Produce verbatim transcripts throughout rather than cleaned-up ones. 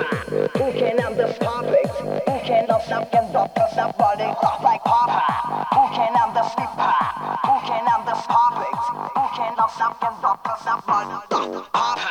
Who can have the topic? Who cannot stop and drop cause the body rock like Papa? Who can have the slipper? Who can have the topic? Who cannot stop and drop cause the body rock like Papa?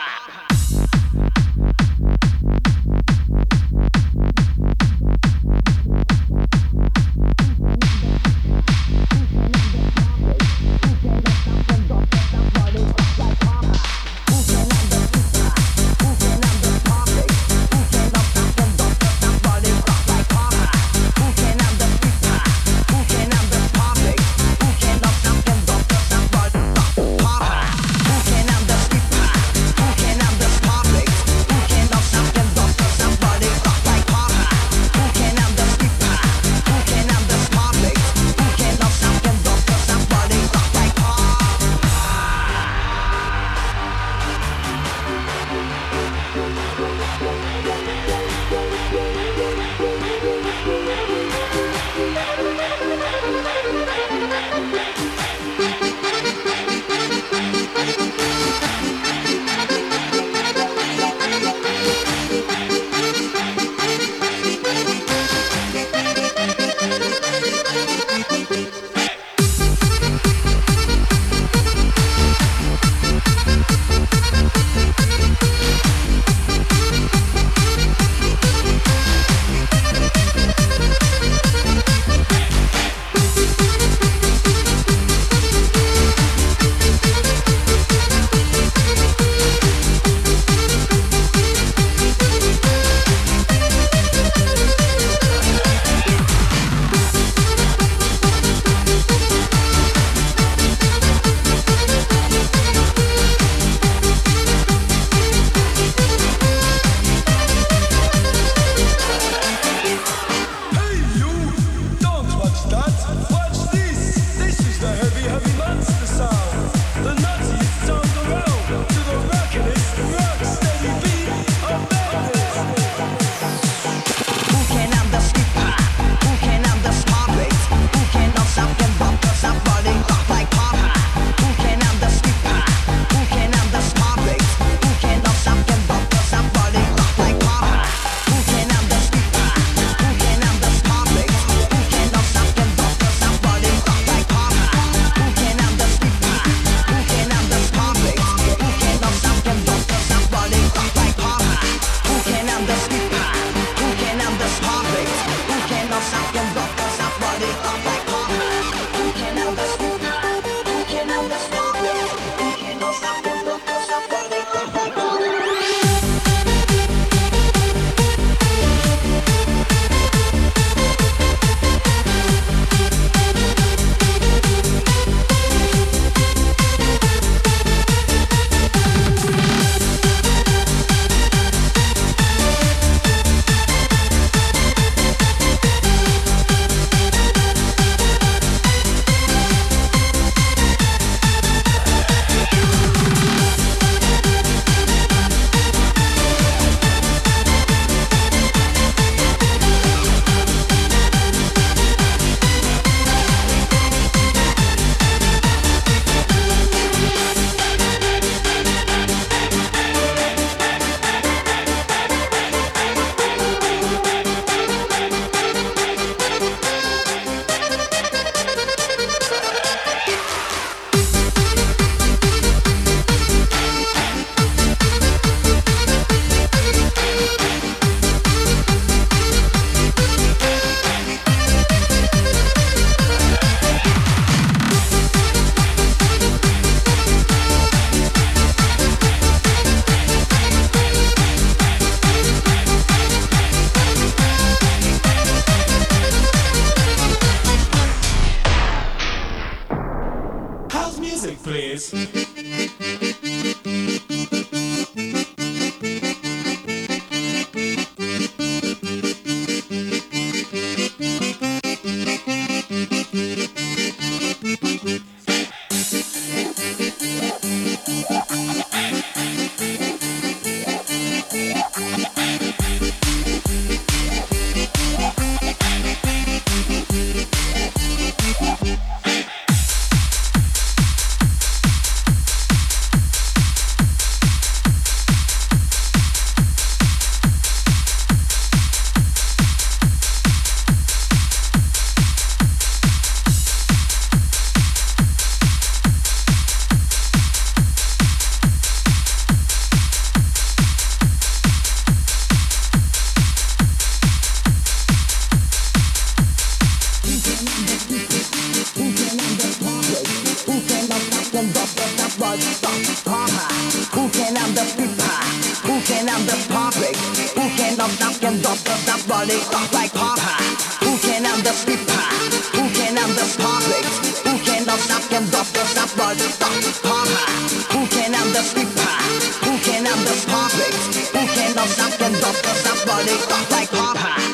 cannot stop and drop the stop body stop like Papa? Who can am the skipper? Who can am the public? Who cannot stop and drop the stop body stop Papa? Who can am the skipper? Who can am the public? Who cannot stop and drop the stop body stop like Papa?